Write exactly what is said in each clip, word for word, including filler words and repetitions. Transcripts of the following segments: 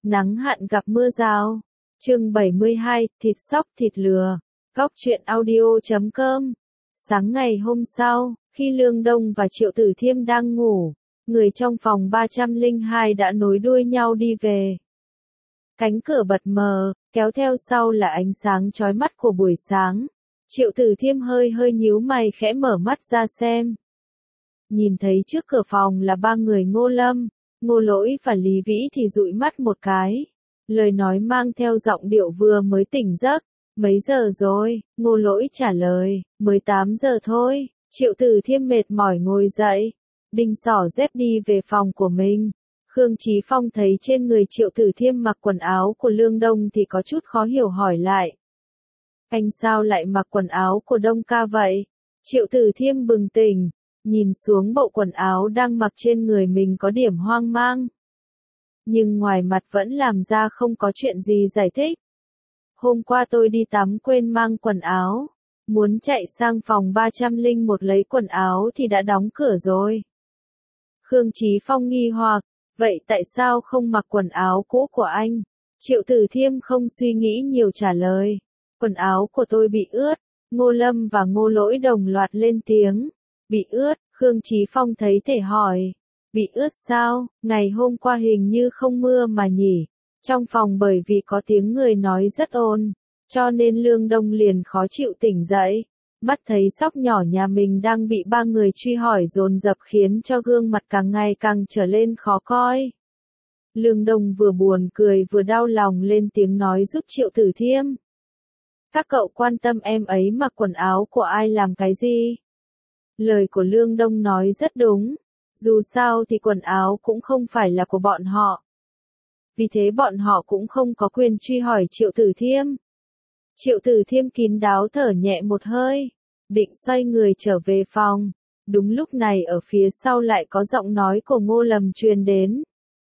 Nắng hạn gặp mưa rào. Chương bảy mươi hai, thịt sóc thịt lừa. Góc truyện audio chấm com. Sáng ngày hôm sau, khi Lương Đông và Triệu Tử Thiêm đang ngủ, người trong phòng ba trăm lẻ hai đã nối đuôi nhau đi về. Cánh cửa bật mờ, kéo theo sau là ánh sáng chói mắt của buổi sáng. Triệu Tử Thiêm hơi hơi nhíu mày khẽ mở mắt ra xem. Nhìn thấy trước cửa phòng là ba người Ngô Lâm, Ngô Lỗi và Lý Vĩ thì dụi mắt một cái. Lời nói mang theo giọng điệu vừa mới tỉnh giấc. Mấy giờ rồi? Ngô Lỗi trả lời, mới tám giờ thôi. Triệu Tử Thiêm mệt mỏi ngồi dậy, đinh xỏ dép đi về phòng của mình. Khương Chí Phong thấy trên người Triệu Tử Thiêm mặc quần áo của Lương Đông thì có chút khó hiểu hỏi lại. Anh sao lại mặc quần áo của Đông ca vậy? Triệu Tử Thiêm bừng tỉnh, nhìn xuống bộ quần áo đang mặc trên người mình có điểm hoang mang. Nhưng ngoài mặt vẫn làm ra không có chuyện gì giải thích. Hôm qua tôi đi tắm quên mang quần áo. Muốn chạy sang phòng ba trăm lẻ một lấy quần áo thì đã đóng cửa rồi. Khương Chí Phong nghi hoặc, vậy tại sao không mặc quần áo cũ của anh? Triệu Tử Thiêm không suy nghĩ nhiều trả lời. Quần áo của tôi bị ướt. Ngô Lâm và Ngô Lỗi đồng loạt lên tiếng. Bị ướt, Khương Chí Phong thấy thể hỏi. Bị ướt sao? Ngày hôm qua hình như không mưa mà nhỉ? Trong phòng bởi vì có tiếng người nói rất ồn, cho nên Lương Đông liền khó chịu tỉnh dậy. Mắt thấy sóc nhỏ nhà mình đang bị ba người truy hỏi dồn dập khiến cho gương mặt càng ngày càng trở lên khó coi. Lương Đông vừa buồn cười vừa đau lòng lên tiếng nói giúp Triệu Tử Thiêm. Các cậu quan tâm em ấy mặc quần áo của ai làm cái gì? Lời của Lương Đông nói rất đúng. Dù sao thì quần áo cũng không phải là của bọn họ. Vì thế bọn họ cũng không có quyền truy hỏi Triệu Tử Thiêm. Triệu Tử Thiêm kín đáo thở nhẹ một hơi, định xoay người trở về phòng. Đúng lúc này ở phía sau lại có giọng nói của Ngô Lâm truyền đến.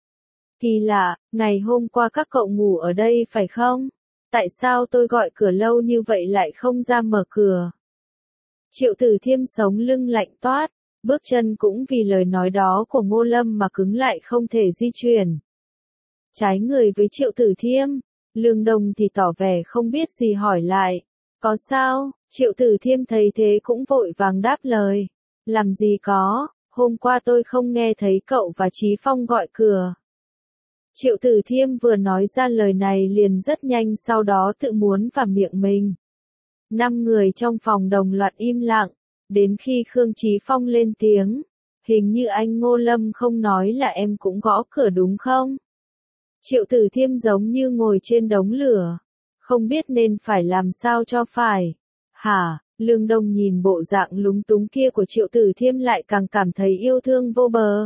Kỳ lạ, ngày hôm qua các cậu ngủ ở đây phải không? Tại sao tôi gọi cửa lâu như vậy lại không ra mở cửa? Triệu Tử Thiêm sống lưng lạnh toát, bước chân cũng vì lời nói đó của Ngô Lâm mà cứng lại không thể di chuyển. Trái người với Triệu Tử Thiêm, Lương Đông thì tỏ vẻ không biết gì hỏi lại. Có sao? Triệu Tử Thiêm thấy thế cũng vội vàng đáp lời. Làm gì có, hôm qua tôi không nghe thấy cậu và Chí Phong gọi cửa. Triệu Tử Thiêm vừa nói ra lời này liền rất nhanh sau đó tự muốn vào miệng mình. Năm người trong phòng đồng loạt im lặng, đến khi Khương Chí Phong lên tiếng. Hình như anh Ngô Lâm không nói là em cũng gõ cửa đúng không? Triệu Tử Thiêm giống như ngồi trên đống lửa, không biết nên phải làm sao cho phải. Hả? Lương Đông nhìn bộ dạng lúng túng kia của Triệu Tử Thiêm lại càng cảm thấy yêu thương vô bờ.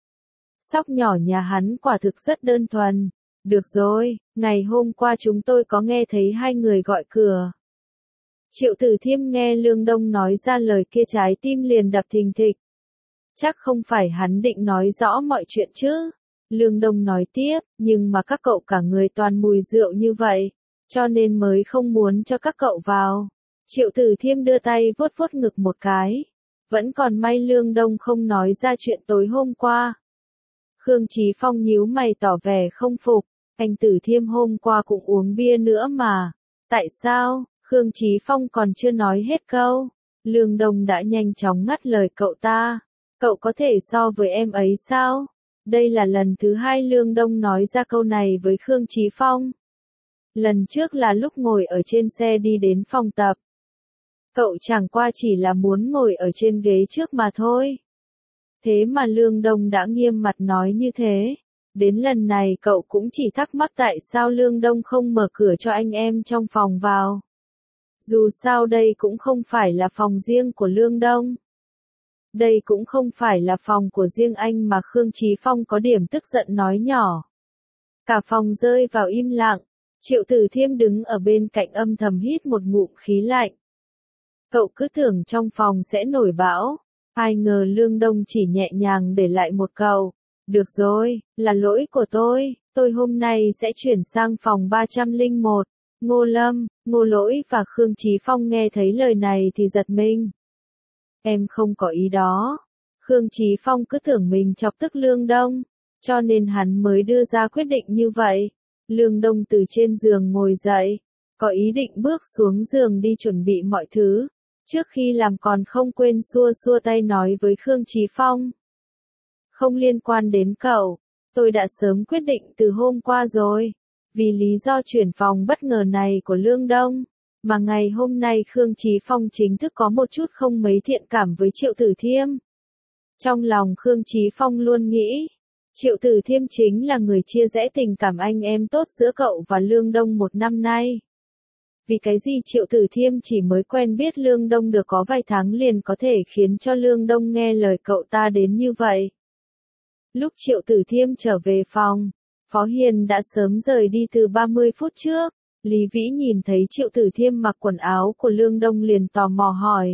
Sóc nhỏ nhà hắn quả thực rất đơn thuần. Được rồi, ngày hôm qua chúng tôi có nghe thấy hai người gọi cửa. Triệu Tử Thiêm nghe Lương Đông nói ra lời kia trái tim liền đập thình thịch. Chắc không phải hắn định nói rõ mọi chuyện chứ? Lương Đông nói tiếp, nhưng mà các cậu cả người toàn mùi rượu như vậy, cho nên mới không muốn cho các cậu vào. Triệu Tử Thiêm đưa tay vuốt vuốt ngực một cái. Vẫn còn may Lương Đông không nói ra chuyện tối hôm qua. Khương Chí Phong nhíu mày tỏ vẻ không phục. Anh Tử Thiêm hôm qua cũng uống bia nữa mà. Tại sao? Khương Chí Phong còn chưa nói hết câu. Lương Đông đã nhanh chóng ngắt lời cậu ta. Cậu có thể so với em ấy sao? Đây là lần thứ hai Lương Đông nói ra câu này với Khương Chí Phong. Lần trước là lúc ngồi ở trên xe đi đến phòng tập. Cậu chẳng qua chỉ là muốn ngồi ở trên ghế trước mà thôi. Thế mà Lương Đông đã nghiêm mặt nói như thế. Đến lần này cậu cũng chỉ thắc mắc tại sao Lương Đông không mở cửa cho anh em trong phòng vào. Dù sao đây cũng không phải là phòng riêng của Lương Đông. Đây cũng không phải là phòng của riêng anh mà Khương Chí Phong có điểm tức giận nói nhỏ. Cả phòng rơi vào im lặng, Triệu Tử Thiêm đứng ở bên cạnh âm thầm hít một ngụm khí lạnh. Cậu cứ tưởng trong phòng sẽ nổi bão, ai ngờ Lương Đông chỉ nhẹ nhàng để lại một câu. Được rồi, là lỗi của tôi, tôi hôm nay sẽ chuyển sang phòng ba trăm lẻ một. Ngô Lâm, Ngô Lỗi và Khương Chí Phong nghe thấy lời này thì giật mình. Em không có ý đó. Khương Chí Phong cứ tưởng mình chọc tức Lương Đông, cho nên hắn mới đưa ra quyết định như vậy. Lương Đông từ trên giường ngồi dậy, có ý định bước xuống giường đi chuẩn bị mọi thứ. Trước khi làm còn không quên xua xua tay nói với Khương Chí Phong. Không liên quan đến cậu, tôi đã sớm quyết định từ hôm qua rồi. Vì lý do chuyển phòng bất ngờ này của Lương Đông, mà ngày hôm nay Khương Chí Phong chính thức có một chút không mấy thiện cảm với Triệu Tử Thiêm. Trong lòng Khương Chí Phong luôn nghĩ, Triệu Tử Thiêm chính là người chia rẽ tình cảm anh em tốt giữa cậu và Lương Đông một năm nay. Vì cái gì Triệu Tử Thiêm chỉ mới quen biết Lương Đông được có vài tháng liền có thể khiến cho Lương Đông nghe lời cậu ta đến như vậy. Lúc Triệu Tử Thiêm trở về phòng, Phó Hiền đã sớm rời đi từ ba mươi phút trước. Lý Vĩ nhìn thấy Triệu Tử Thiêm mặc quần áo của Lương Đông liền tò mò hỏi.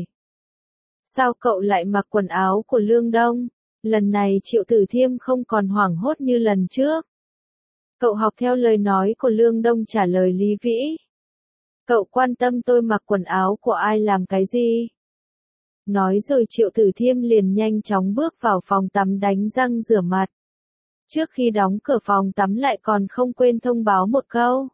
Sao cậu lại mặc quần áo của Lương Đông? Lần này Triệu Tử Thiêm không còn hoảng hốt như lần trước. Cậu học theo lời nói của Lương Đông trả lời Lý Vĩ. Cậu quan tâm tôi mặc quần áo của ai làm cái gì? Nói rồi Triệu Tử Thiêm liền nhanh chóng bước vào phòng tắm đánh răng rửa mặt. Trước khi đóng cửa phòng tắm lại còn không quên thông báo một câu.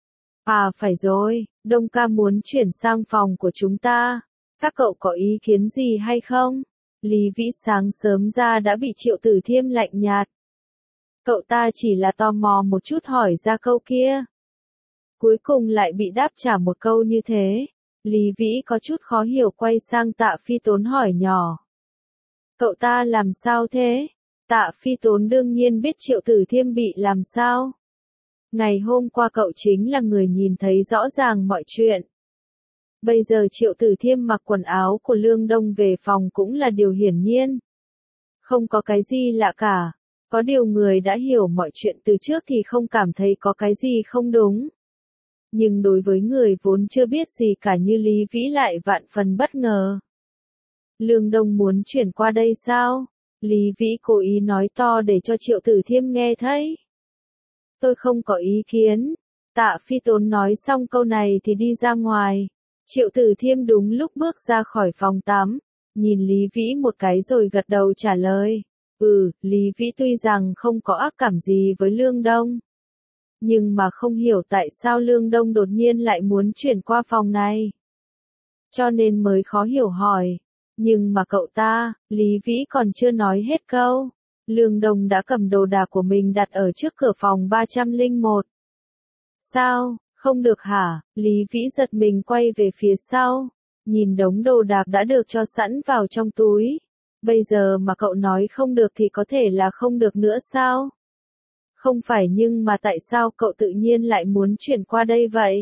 À phải rồi, Đông ca muốn chuyển sang phòng của chúng ta. Các cậu có ý kiến gì hay không? Lý Vĩ sáng sớm ra đã bị Triệu Tử Thiêm lạnh nhạt. Cậu ta chỉ là tò mò một chút hỏi ra câu kia. Cuối cùng lại bị đáp trả một câu như thế. Lý Vĩ có chút khó hiểu quay sang Tạ Phi Tốn hỏi nhỏ. Cậu ta làm sao thế? Tạ Phi Tốn đương nhiên biết Triệu Tử Thiêm bị làm sao. Ngày hôm qua cậu chính là người nhìn thấy rõ ràng mọi chuyện. Bây giờ Triệu Tử Thiêm mặc quần áo của Lương Đông về phòng cũng là điều hiển nhiên. Không có cái gì lạ cả. Có điều người đã hiểu mọi chuyện từ trước thì không cảm thấy có cái gì không đúng. Nhưng đối với người vốn chưa biết gì cả như Lý Vĩ lại vạn phần bất ngờ. Lương Đông muốn chuyển qua đây sao? Lý Vĩ cố ý nói to để cho Triệu Tử Thiêm nghe thấy. Tôi không có ý kiến. Tạ Phi Tốn nói xong câu này thì đi ra ngoài. Triệu Tử Thiêm đúng lúc bước ra khỏi phòng tắm, nhìn Lý Vĩ một cái rồi gật đầu trả lời. Ừ, Lý Vĩ tuy rằng không có ác cảm gì với Lương Đông. Nhưng mà không hiểu tại sao Lương Đông đột nhiên lại muốn chuyển qua phòng này. Cho nên mới khó hiểu hỏi. Nhưng mà cậu ta, Lý Vĩ còn chưa nói hết câu. Lương Đông đã cầm đồ đạc của mình đặt ở trước cửa phòng ba không một. Sao, không được hả? Lý Vĩ giật mình quay về phía sau. Nhìn đống đồ đạc đã được cho sẵn vào trong túi. Bây giờ mà cậu nói không được thì có thể là không được nữa sao? Không phải nhưng mà tại sao cậu tự nhiên lại muốn chuyển qua đây vậy?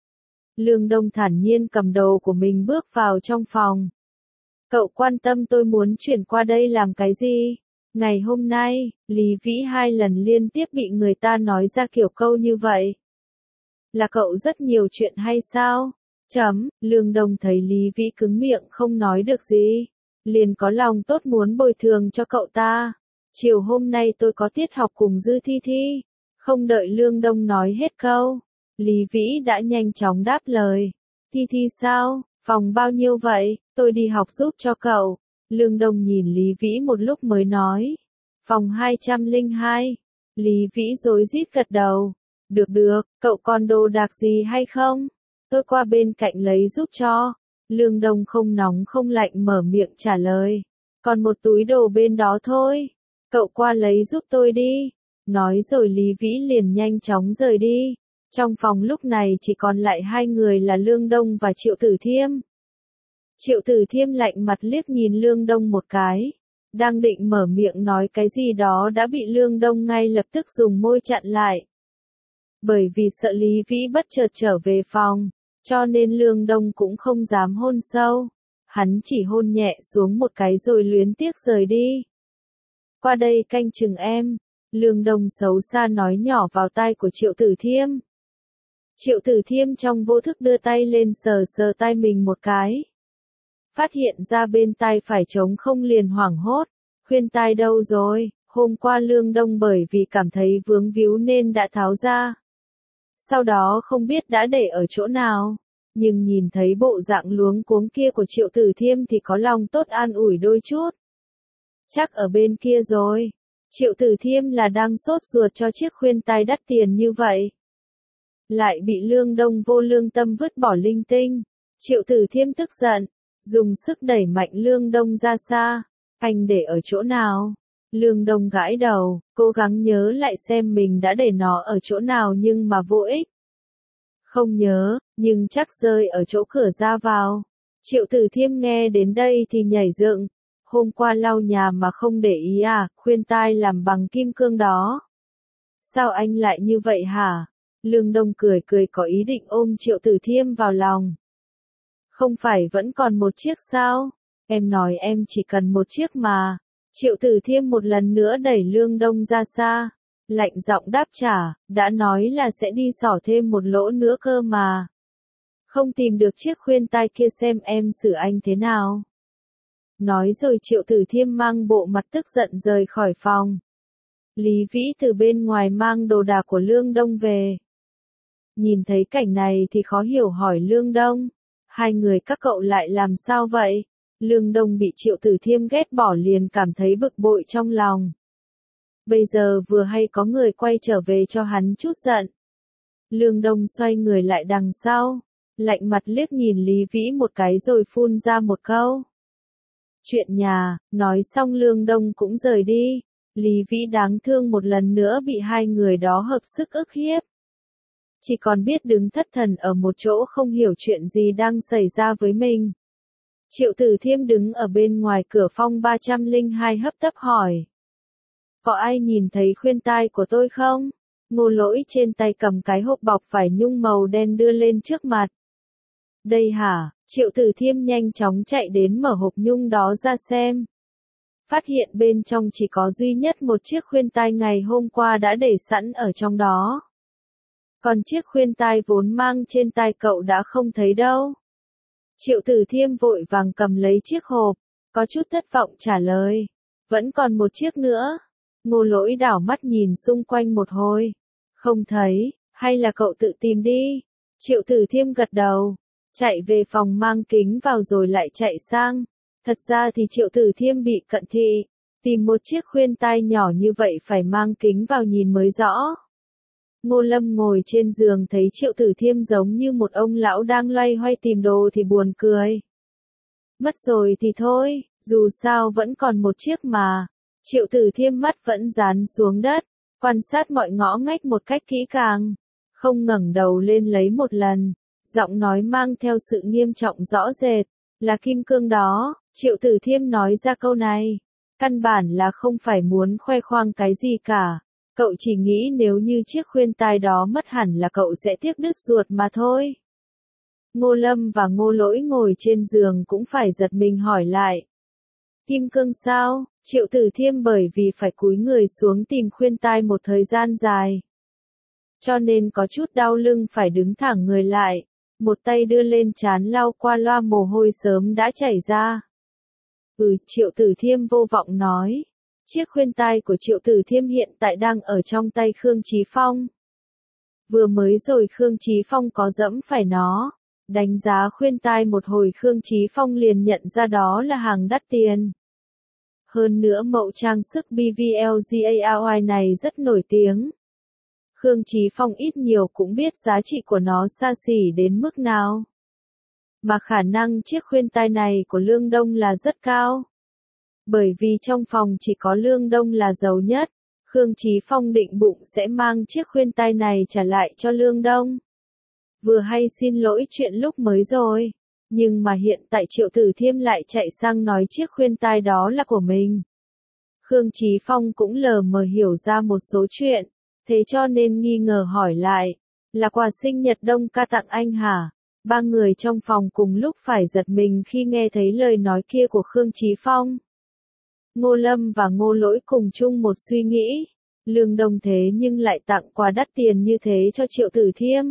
Lương Đông thản nhiên cầm đồ của mình bước vào trong phòng. Cậu quan tâm tôi muốn chuyển qua đây làm cái gì? Ngày hôm nay, Lý Vĩ hai lần liên tiếp bị người ta nói ra kiểu câu như vậy. Là cậu rất nhiều chuyện hay sao? Chấm, Lương Đông thấy Lý Vĩ cứng miệng không nói được gì. Liền có lòng tốt muốn bồi thường cho cậu ta. Chiều hôm nay tôi có tiết học cùng Dư Thi Thi. Không đợi Lương Đông nói hết câu. Lý Vĩ đã nhanh chóng đáp lời. Thi Thi sao? Phòng bao nhiêu vậy? Tôi đi học giúp cho cậu. Lương Đông nhìn Lý Vĩ một lúc mới nói. Phòng hai không hai. Lý Vĩ rối rít gật đầu. Được được, cậu còn đồ đạc gì hay không? Tôi qua bên cạnh lấy giúp cho. Lương Đông không nóng không lạnh mở miệng trả lời. Còn một túi đồ bên đó thôi. Cậu qua lấy giúp tôi đi. Nói rồi Lý Vĩ liền nhanh chóng rời đi. Trong phòng lúc này chỉ còn lại hai người là Lương Đông và Triệu Tử Thiêm. Triệu Tử Thiêm lạnh mặt liếc nhìn Lương Đông một cái. Đang định mở miệng nói cái gì đó đã bị Lương Đông ngay lập tức dùng môi chặn lại. Bởi vì sợ Lý Vĩ bất chợt trở về phòng, cho nên Lương Đông cũng không dám hôn sâu. Hắn chỉ hôn nhẹ xuống một cái rồi luyến tiếc rời đi. Qua đây canh chừng em. Lương Đông xấu xa nói nhỏ vào tai của Triệu Tử Thiêm. Triệu Tử Thiêm trong vô thức đưa tay lên sờ sờ tai mình một cái. Phát hiện ra bên tai phải trống không liền hoảng hốt. Khuyên tai đâu rồi? Hôm qua Lương Đông bởi vì cảm thấy vướng víu nên đã tháo ra. Sau đó không biết đã để ở chỗ nào. Nhưng nhìn thấy bộ dạng luống cuống kia của Triệu Tử Thiêm thì có lòng tốt an ủi đôi chút. Chắc ở bên kia rồi. Triệu Tử Thiêm là đang sốt ruột cho chiếc khuyên tai đắt tiền như vậy. lại bị Lương Đông vô lương tâm vứt bỏ linh tinh. Triệu Tử Thiêm tức giận, dùng sức đẩy mạnh Lương Đông ra xa. Anh để ở chỗ nào? Lương Đông gãi đầu, cố gắng nhớ lại xem mình đã để nó ở chỗ nào nhưng mà vô ích. Không nhớ, nhưng chắc rơi ở chỗ cửa ra vào. Triệu Tử Thiêm nghe đến đây thì nhảy dựng. Hôm qua lau nhà mà không để ý à, khuyên tai làm bằng kim cương đó. Sao anh lại như vậy hả? Lương Đông cười cười có ý định ôm Triệu Tử Thiêm vào lòng. Không phải vẫn còn một chiếc sao? Em nói em chỉ cần một chiếc mà. Triệu Tử Thiêm một lần nữa đẩy Lương Đông ra xa. Lạnh giọng đáp trả, đã nói là sẽ đi xỏ thêm một lỗ nữa cơ mà. Không tìm được chiếc khuyên tai kia xem em xử anh thế nào. Nói rồi Triệu Tử Thiêm mang bộ mặt tức giận rời khỏi phòng. Lý Vĩ từ bên ngoài mang đồ đạc của Lương Đông về. Nhìn thấy cảnh này thì khó hiểu hỏi Lương Đông. Hai người các cậu lại làm sao vậy? Lương Đông bị Triệu Tử Thiêm ghét bỏ liền cảm thấy bực bội trong lòng. Bây giờ vừa hay có người quay trở về cho hắn chút giận. Lương Đông xoay người lại đằng sau. Lạnh mặt liếc nhìn Lý Vĩ một cái rồi phun ra một câu. Chuyện nhà, nói xong Lương Đông cũng rời đi. Lý Vĩ đáng thương một lần nữa bị hai người đó hợp sức ức hiếp. Chỉ còn biết đứng thất thần ở một chỗ không hiểu chuyện gì đang xảy ra với mình. Triệu Tử Thiêm đứng ở bên ngoài cửa phòng ba trăm lẻ hai hấp tấp hỏi. Có ai nhìn thấy khuyên tai của tôi không? Ngô Lỗi trên tay cầm cái hộp bọc vải nhung màu đen đưa lên trước mặt. Đây hả? Triệu Tử Thiêm nhanh chóng chạy đến mở hộp nhung đó ra xem. Phát hiện bên trong chỉ có duy nhất một chiếc khuyên tai ngày hôm qua đã để sẵn ở trong đó. Còn chiếc khuyên tai vốn mang trên tai cậu đã không thấy đâu. Triệu Tử Thiêm vội vàng cầm lấy chiếc hộp, có chút thất vọng trả lời. Vẫn còn một chiếc nữa. Ngô Lỗi đảo mắt nhìn xung quanh một hồi. Không thấy, hay là cậu tự tìm đi. Triệu Tử Thiêm gật đầu. Chạy về phòng mang kính vào rồi lại chạy sang. Thật ra thì Triệu Tử Thiêm bị cận thị. Tìm một chiếc khuyên tai nhỏ như vậy phải mang kính vào nhìn mới rõ. Ngô Lâm ngồi trên giường thấy Triệu Tử Thiêm giống như một ông lão đang loay hoay tìm đồ thì buồn cười. Mất rồi thì thôi, dù sao vẫn còn một chiếc mà. Triệu Tử Thiêm mắt vẫn dán xuống đất, quan sát mọi ngõ ngách một cách kỹ càng. Không ngẩng đầu lên lấy một lần. Giọng nói mang theo sự nghiêm trọng rõ rệt. Là kim cương đó, Triệu Tử Thiêm nói ra câu này. Căn bản là không phải muốn khoe khoang cái gì cả. Cậu chỉ nghĩ nếu như chiếc khuyên tai đó mất hẳn là cậu sẽ tiếc đứt ruột mà thôi. Ngô Lâm và Ngô Lỗi ngồi trên giường cũng phải giật mình hỏi lại. Kim cương sao? Triệu Tử Thiêm bởi vì phải cúi người xuống tìm khuyên tai một thời gian dài. Cho nên có chút đau lưng phải đứng thẳng người lại. Một tay đưa lên trán lau qua loa mồ hôi sớm đã chảy ra. Ừ, Triệu Tử Thiêm vô vọng nói. Chiếc khuyên tai của Triệu Tử Thiêm hiện tại đang ở trong tay Khương Chí Phong. Vừa mới rồi Khương Chí Phong có dẫm phải nó. Đánh giá khuyên tai một hồi Khương Chí Phong liền nhận ra đó là hàng đắt tiền. Hơn nữa mẫu trang sức bê vê lờ GARY này rất nổi tiếng. Khương Chí Phong ít nhiều cũng biết giá trị của nó xa xỉ đến mức nào. Mà khả năng chiếc khuyên tai này của Lương Đông là rất cao. Bởi vì trong phòng chỉ có Lương Đông là giàu nhất, Khương Chí Phong định bụng sẽ mang chiếc khuyên tai này trả lại cho Lương Đông. Vừa hay xin lỗi chuyện lúc mới rồi, nhưng mà hiện tại Triệu Tử Thiêm lại chạy sang nói chiếc khuyên tai đó là của mình. Khương Chí Phong cũng lờ mờ hiểu ra một số chuyện, thế cho nên nghi ngờ hỏi lại, là quà sinh nhật Đông ca tặng anh hả? Ba người trong phòng cùng lúc phải giật mình khi nghe thấy lời nói kia của Khương Chí Phong. Ngô Lâm và Ngô Lỗi cùng chung một suy nghĩ, Lương Đông thế nhưng lại tặng quà đắt tiền như thế cho Triệu Tử Thiêm.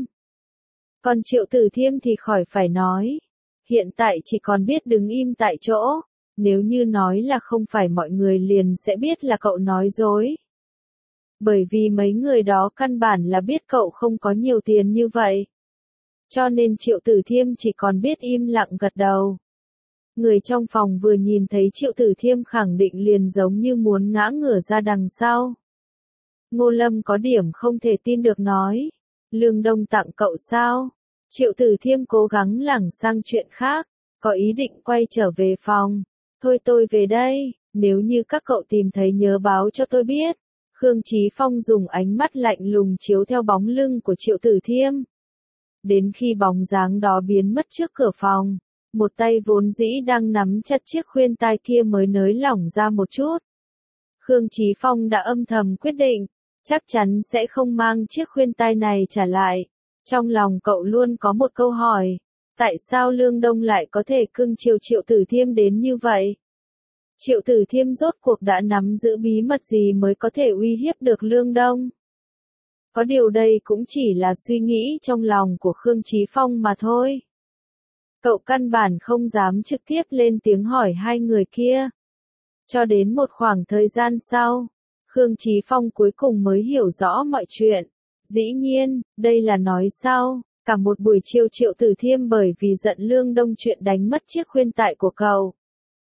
Còn Triệu Tử Thiêm thì khỏi phải nói, hiện tại chỉ còn biết đứng im tại chỗ, nếu như nói là không phải mọi người liền sẽ biết là cậu nói dối. Bởi vì mấy người đó căn bản là biết cậu không có nhiều tiền như vậy. Cho nên Triệu Tử Thiêm chỉ còn biết im lặng gật đầu. Người trong phòng vừa nhìn thấy Triệu Tử Thiêm khẳng định liền giống như muốn ngã ngửa ra đằng sau. Ngô Lâm có điểm không thể tin được nói. Lương Đông tặng cậu sao? Triệu Tử Thiêm cố gắng lảng sang chuyện khác, có ý định quay trở về phòng. Thôi tôi về đây, nếu như các cậu tìm thấy nhớ báo cho tôi biết. Khương Chí Phong dùng ánh mắt lạnh lùng chiếu theo bóng lưng của Triệu Tử Thiêm. Đến khi bóng dáng đó biến mất trước cửa phòng, một tay vốn dĩ đang nắm chặt chiếc khuyên tai kia mới nới lỏng ra một chút. Khương Chí Phong đã âm thầm quyết định, chắc chắn sẽ không mang chiếc khuyên tai này trả lại. Trong lòng cậu luôn có một câu hỏi, tại sao Lương Đông lại có thể cưng chiều Triệu Tử Thiêm đến như vậy? Triệu Tử Thiêm rốt cuộc đã nắm giữ bí mật gì mới có thể uy hiếp được Lương Đông? Có điều đây cũng chỉ là suy nghĩ trong lòng của Khương Chí Phong mà thôi. Cậu căn bản không dám trực tiếp lên tiếng hỏi hai người kia. Cho đến một khoảng thời gian sau, Khương Chí Phong cuối cùng mới hiểu rõ mọi chuyện. Dĩ nhiên, đây là nói sau, cả một buổi chiều Triệu Tử Thiêm bởi vì giận Lương Đông chuyện đánh mất chiếc khuyên tai của cậu,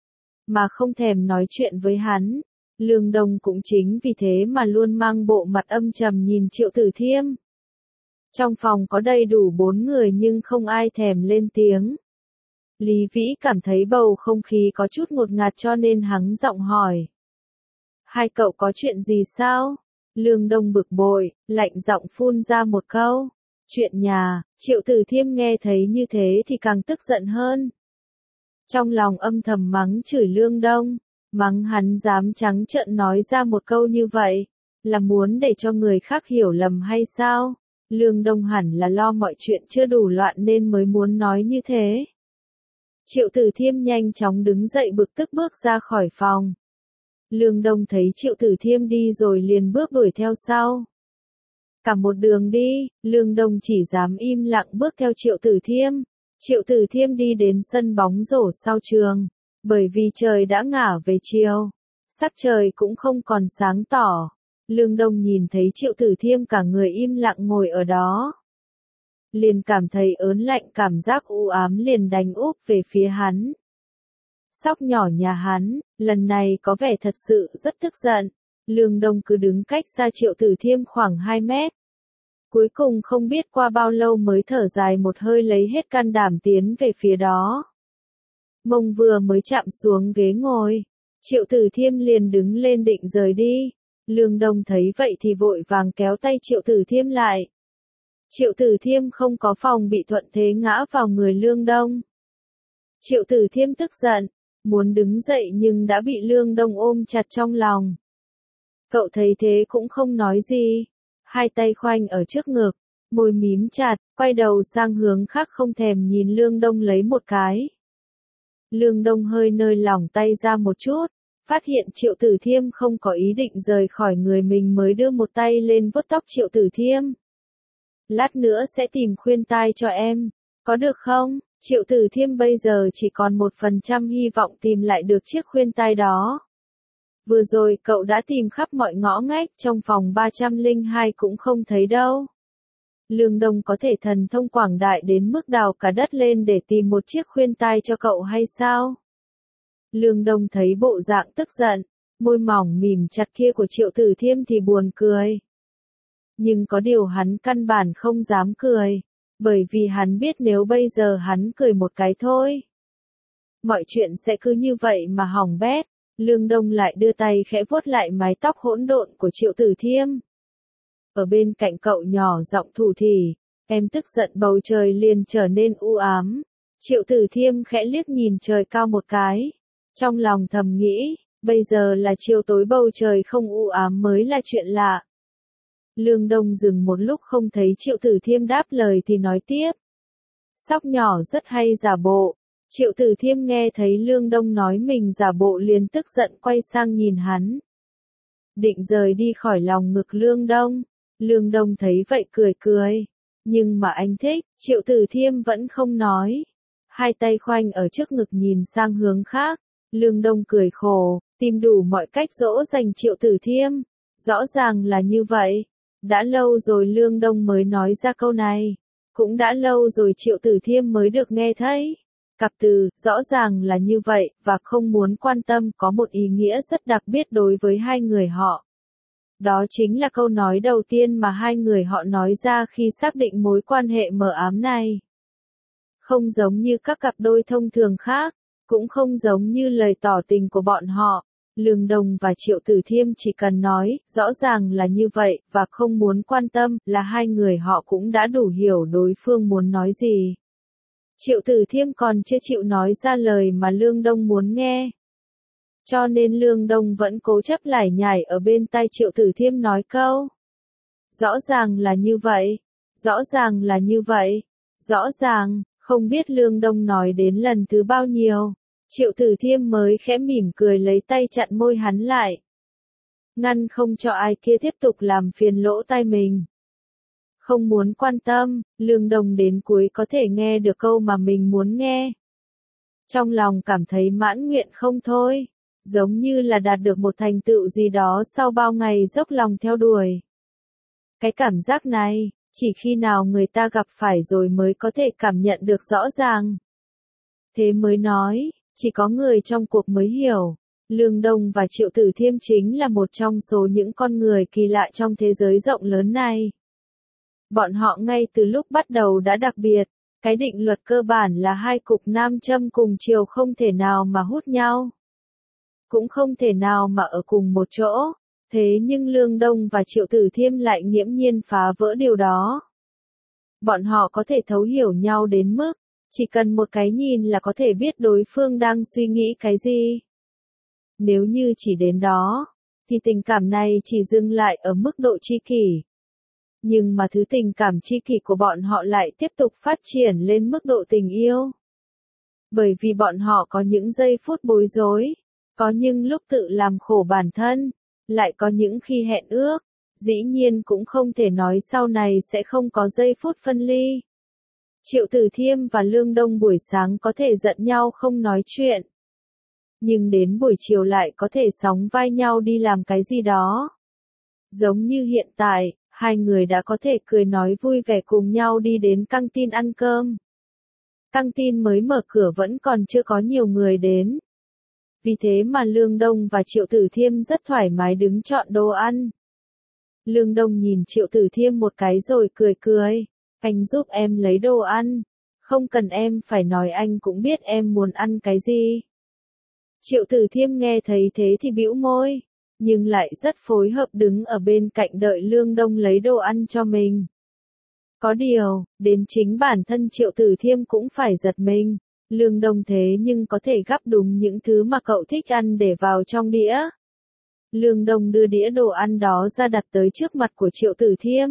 mà không thèm nói chuyện với hắn. Lương Đông cũng chính vì thế mà luôn mang bộ mặt âm trầm nhìn Triệu Tử Thiêm. Trong phòng có đầy đủ bốn người nhưng không ai thèm lên tiếng. Lý Vĩ cảm thấy bầu không khí có chút ngột ngạt cho nên hắng giọng hỏi. Hai cậu có chuyện gì sao? Lương Đông bực bội, lạnh giọng phun ra một câu. Chuyện nhà. Triệu Tử Thiêm nghe thấy như thế thì càng tức giận hơn. Trong lòng âm thầm mắng chửi Lương Đông, mắng hắn dám trắng trợn nói ra một câu như vậy, là muốn để cho người khác hiểu lầm hay sao? Lương Đông hẳn là lo mọi chuyện chưa đủ loạn nên mới muốn nói như thế. Triệu Tử Thiêm nhanh chóng đứng dậy bực tức bước ra khỏi phòng. Lương Đông thấy Triệu Tử Thiêm đi rồi liền bước đuổi theo sau. Cả một đường đi, Lương Đông chỉ dám im lặng bước theo Triệu Tử Thiêm. Triệu Tử Thiêm đi đến sân bóng rổ sau trường, bởi vì trời đã ngả về chiều, sắc trời cũng không còn sáng tỏ. Lương Đông nhìn thấy Triệu Tử Thiêm cả người im lặng ngồi ở đó, liền cảm thấy ớn lạnh, cảm giác u ám liền đánh úp về phía hắn. Sóc nhỏ nhà hắn, lần này có vẻ thật sự rất tức giận. Lương Đông cứ đứng cách xa Triệu Tử Thiêm khoảng hai mét. Cuối cùng không biết qua bao lâu mới thở dài một hơi lấy hết can đảm tiến về phía đó. Mông vừa mới chạm xuống ghế ngồi, Triệu Tử Thiêm liền đứng lên định rời đi. Lương Đông thấy vậy thì vội vàng kéo tay Triệu Tử Thiêm lại. Triệu Tử Thiêm không có phòng bị thuận thế ngã vào người Lương Đông. Triệu Tử Thiêm tức giận, muốn đứng dậy nhưng đã bị Lương Đông ôm chặt trong lòng. Cậu thấy thế cũng không nói gì, hai tay khoanh ở trước ngực, môi mím chặt, quay đầu sang hướng khác không thèm nhìn Lương Đông lấy một cái. Lương Đông hơi nới lỏng tay ra một chút, phát hiện Triệu Tử Thiêm không có ý định rời khỏi người mình mới đưa một tay lên vuốt tóc Triệu Tử Thiêm. Lát nữa sẽ tìm khuyên tai cho em, có được không? Triệu Tử Thiêm bây giờ chỉ còn một phần trăm hy vọng tìm lại được chiếc khuyên tai đó. Vừa rồi cậu đã tìm khắp mọi ngõ ngách trong phòng ba trăm lẻ hai cũng không thấy đâu. Lương Đông có thể thần thông quảng đại đến mức đào cả đất lên để tìm một chiếc khuyên tai cho cậu hay sao? Lương Đông thấy bộ dạng tức giận, môi mỏng mỉm chặt kia của Triệu Tử Thiêm thì buồn cười. Nhưng có điều hắn căn bản không dám cười, bởi vì hắn biết nếu bây giờ hắn cười một cái thôi, mọi chuyện sẽ cứ như vậy mà hỏng bét. Lương Đông lại đưa tay khẽ vuốt lại mái tóc hỗn độn của Triệu Tử Thiêm. Ở bên cạnh cậu nhỏ giọng thủ thỉ, em tức giận bầu trời liền trở nên u ám. Triệu Tử Thiêm khẽ liếc nhìn trời cao một cái, trong lòng thầm nghĩ, bây giờ là chiều tối bầu trời không u ám mới là chuyện lạ. Lương Đông dừng một lúc không thấy Triệu Tử Thiêm đáp lời thì nói tiếp. Sóc nhỏ rất hay giả bộ. Triệu Tử Thiêm nghe thấy Lương Đông nói mình giả bộ liền tức giận quay sang nhìn hắn. Định rời đi khỏi lòng ngực Lương Đông. Lương Đông thấy vậy cười cười. Nhưng mà anh thích, Triệu Tử Thiêm vẫn không nói. Hai tay khoanh ở trước ngực nhìn sang hướng khác. Lương Đông cười khổ, tìm đủ mọi cách dỗ dành Triệu Tử Thiêm. Rõ ràng là như vậy. Đã lâu rồi Lương Đông mới nói ra câu này. Cũng đã lâu rồi Triệu Tử Thiêm mới được nghe thấy. Cặp từ, rõ ràng là như vậy, và không muốn quan tâm có một ý nghĩa rất đặc biệt đối với hai người họ. Đó chính là câu nói đầu tiên mà hai người họ nói ra khi xác định mối quan hệ mờ ám này. Không giống như các cặp đôi thông thường khác, cũng không giống như lời tỏ tình của bọn họ. Lương Đồng và Triệu Tử Thiêm chỉ cần nói, rõ ràng là như vậy, và không muốn quan tâm, là hai người họ cũng đã đủ hiểu đối phương muốn nói gì. Triệu Tử Thiêm còn chưa chịu nói ra lời mà Lương Đông muốn nghe. Cho nên Lương Đông vẫn cố chấp lải nhải ở bên tai Triệu Tử Thiêm nói câu. Rõ ràng là như vậy. Rõ ràng là như vậy. Rõ ràng, không biết Lương Đông nói đến lần thứ bao nhiêu. Triệu Tử Thiêm mới khẽ mỉm cười lấy tay chặn môi hắn lại. Ngăn không cho ai kia tiếp tục làm phiền lỗ tai mình. Không muốn quan tâm, Lương Đông đến cuối có thể nghe được câu mà mình muốn nghe. Trong lòng cảm thấy mãn nguyện không thôi. Giống như là đạt được một thành tựu gì đó sau bao ngày dốc lòng theo đuổi. Cái cảm giác này, chỉ khi nào người ta gặp phải rồi mới có thể cảm nhận được rõ ràng. Thế mới nói, chỉ có người trong cuộc mới hiểu. Lương Đông và Triệu Tử Thiêm chính là một trong số những con người kỳ lạ trong thế giới rộng lớn này. Bọn họ ngay từ lúc bắt đầu đã đặc biệt. Cái định luật cơ bản là hai cục nam châm cùng chiều không thể nào mà hút nhau. Cũng không thể nào mà ở cùng một chỗ. Thế nhưng Lương Đông và Triệu Tử Thiêm lại nghiễm nhiên phá vỡ điều đó. Bọn họ có thể thấu hiểu nhau đến mức, chỉ cần một cái nhìn là có thể biết đối phương đang suy nghĩ cái gì. Nếu như chỉ đến đó, thì tình cảm này chỉ dừng lại ở mức độ tri kỷ. Nhưng mà thứ tình cảm tri kỷ của bọn họ lại tiếp tục phát triển lên mức độ tình yêu. Bởi vì bọn họ có những giây phút bối rối, có những lúc tự làm khổ bản thân, lại có những khi hẹn ước, dĩ nhiên cũng không thể nói sau này sẽ không có giây phút phân ly. Triệu Tử Thiêm và Lương Đông buổi sáng có thể giận nhau không nói chuyện. Nhưng đến buổi chiều lại có thể sóng vai nhau đi làm cái gì đó. Giống như hiện tại, hai người đã có thể cười nói vui vẻ cùng nhau đi đến căng tin ăn cơm. Căng tin mới mở cửa vẫn còn chưa có nhiều người đến. Vì thế mà Lương Đông và Triệu Tử Thiêm rất thoải mái đứng chọn đồ ăn. Lương Đông nhìn Triệu Tử Thiêm một cái rồi cười cười. Anh giúp em lấy đồ ăn. Không cần em phải nói anh cũng biết em muốn ăn cái gì. Triệu Tử Thiêm nghe thấy thế thì bĩu môi. Nhưng lại rất phối hợp đứng ở bên cạnh đợi Lương Đông lấy đồ ăn cho mình. Có điều, đến chính bản thân Triệu Tử Thiêm cũng phải giật mình. Lương Đông thế nhưng có thể gắp đúng những thứ mà cậu thích ăn để vào trong đĩa. Lương Đông đưa đĩa đồ ăn đó ra đặt tới trước mặt của Triệu Tử Thiêm.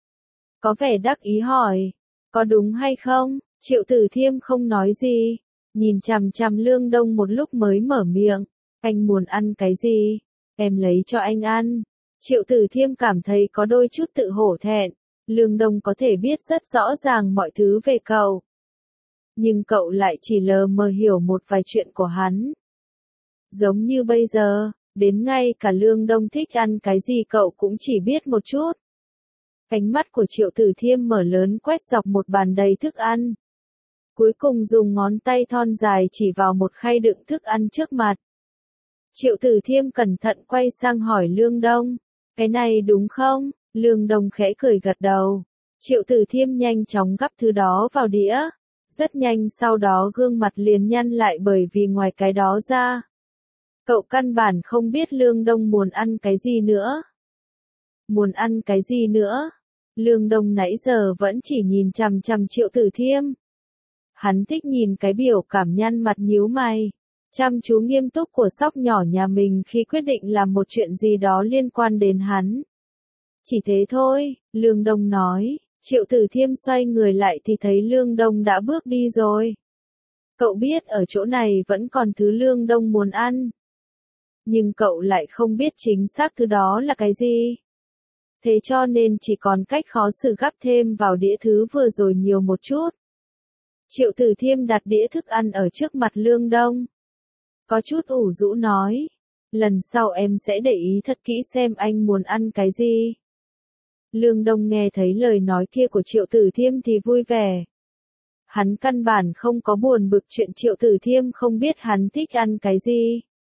Có vẻ đắc ý hỏi, có đúng hay không? Triệu Tử Thiêm không nói gì, nhìn chằm chằm Lương Đông một lúc mới mở miệng. Anh muốn ăn cái gì? Em lấy cho anh ăn. Triệu Tử Thiêm cảm thấy có đôi chút tự hổ thẹn. Lương Đông có thể biết rất rõ ràng mọi thứ về cậu. Nhưng cậu lại chỉ lờ mờ hiểu một vài chuyện của hắn. Giống như bây giờ, đến ngay cả Lương Đông thích ăn cái gì cậu cũng chỉ biết một chút. Ánh mắt của Triệu Tử Thiêm mở lớn quét dọc một bàn đầy thức ăn. Cuối cùng dùng ngón tay thon dài chỉ vào một khay đựng thức ăn trước mặt. Triệu Tử Thiêm cẩn thận quay sang hỏi Lương Đông, cái này đúng không? Lương Đông khẽ cười gật đầu. Triệu Tử Thiêm nhanh chóng gắp thứ đó vào đĩa. Rất nhanh sau đó gương mặt liền nhăn lại bởi vì ngoài cái đó ra. Cậu căn bản không biết Lương Đông muốn ăn cái gì nữa. Muốn ăn cái gì nữa? Lương Đông nãy giờ vẫn chỉ nhìn chằm chằm Triệu Tử Thiêm. Hắn thích nhìn cái biểu cảm nhăn mặt nhíu mày. Chăm chú nghiêm túc của sóc nhỏ nhà mình khi quyết định làm một chuyện gì đó liên quan đến hắn. Chỉ thế thôi, Lương Đông nói. Triệu Tử Thiêm xoay người lại thì thấy Lương Đông đã bước đi rồi. Cậu biết ở chỗ này vẫn còn thứ Lương Đông muốn ăn. Nhưng cậu lại không biết chính xác thứ đó là cái gì. Thế cho nên chỉ còn cách khó xử gắp thêm vào đĩa thứ vừa rồi nhiều một chút. Triệu Tử Thiêm đặt đĩa thức ăn ở trước mặt Lương Đông. Có chút ủ rũ nói. Lần sau em sẽ để ý thật kỹ xem anh muốn ăn cái gì. Lương Đông nghe thấy lời nói kia của Triệu Tử Thiêm thì vui vẻ. Hắn căn bản không có buồn bực chuyện Triệu Tử Thiêm không biết hắn thích ăn cái gì.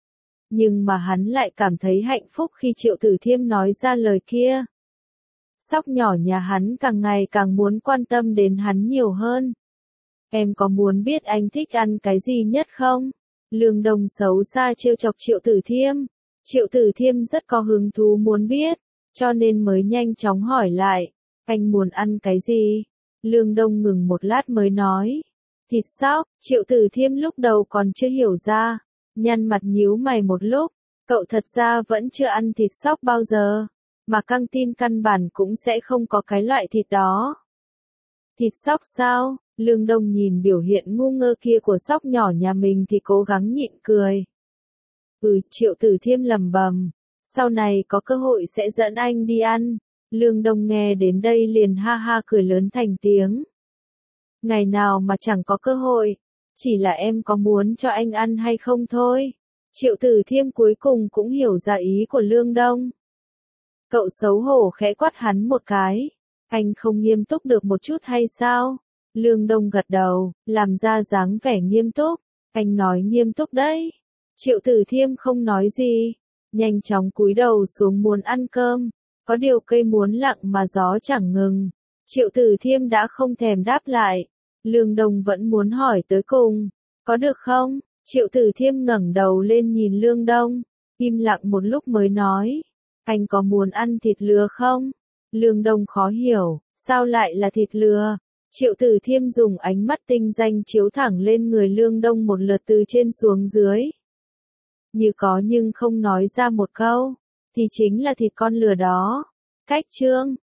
Nhưng mà hắn lại cảm thấy hạnh phúc khi Triệu Tử Thiêm nói ra lời kia. Sóc nhỏ nhà hắn càng ngày càng muốn quan tâm đến hắn nhiều hơn. Em có muốn biết anh thích ăn cái gì nhất không? Lương Đông xấu xa trêu chọc Triệu Tử Thiêm. Triệu Tử Thiêm rất có hứng thú muốn biết, cho nên mới nhanh chóng hỏi lại, anh muốn ăn cái gì? Lương Đông ngừng một lát mới nói, thịt sóc. Triệu Tử Thiêm lúc đầu còn chưa hiểu ra, nhăn mặt nhíu mày một lúc, cậu thật ra vẫn chưa ăn thịt sóc bao giờ, mà căng tin căn bản cũng sẽ không có cái loại thịt đó. Thịt sóc sao? Lương Đông nhìn biểu hiện ngu ngơ kia của sóc nhỏ nhà mình thì cố gắng nhịn cười. Ừ, Triệu Tử Thiêm lẩm bẩm, sau này có cơ hội sẽ dẫn anh đi ăn. Lương Đông nghe đến đây liền ha ha cười lớn thành tiếng. Ngày nào mà chẳng có cơ hội, chỉ là em có muốn cho anh ăn hay không thôi. Triệu Tử Thiêm cuối cùng cũng hiểu ra ý của Lương Đông. Cậu xấu hổ khẽ quát hắn một cái, anh không nghiêm túc được một chút hay sao? Lương Đông gật đầu, làm ra dáng vẻ nghiêm túc, anh nói nghiêm túc đấy. Triệu Tử Thiêm không nói gì, nhanh chóng cúi đầu xuống muốn ăn cơm, có điều cây muốn lặng mà gió chẳng ngừng. Triệu Tử Thiêm đã không thèm đáp lại, Lương Đông vẫn muốn hỏi tới cùng, có được không? Triệu Tử Thiêm ngẩng đầu lên nhìn Lương Đông, im lặng một lúc mới nói, anh có muốn ăn thịt lừa không? Lương Đông khó hiểu, sao lại là thịt lừa? Triệu Tử Thiêm dùng ánh mắt tinh danh chiếu thẳng lên người Lương Đông một lượt từ trên xuống dưới. Như có nhưng không nói ra một câu, thì chính là thịt con lừa đó. Cách chương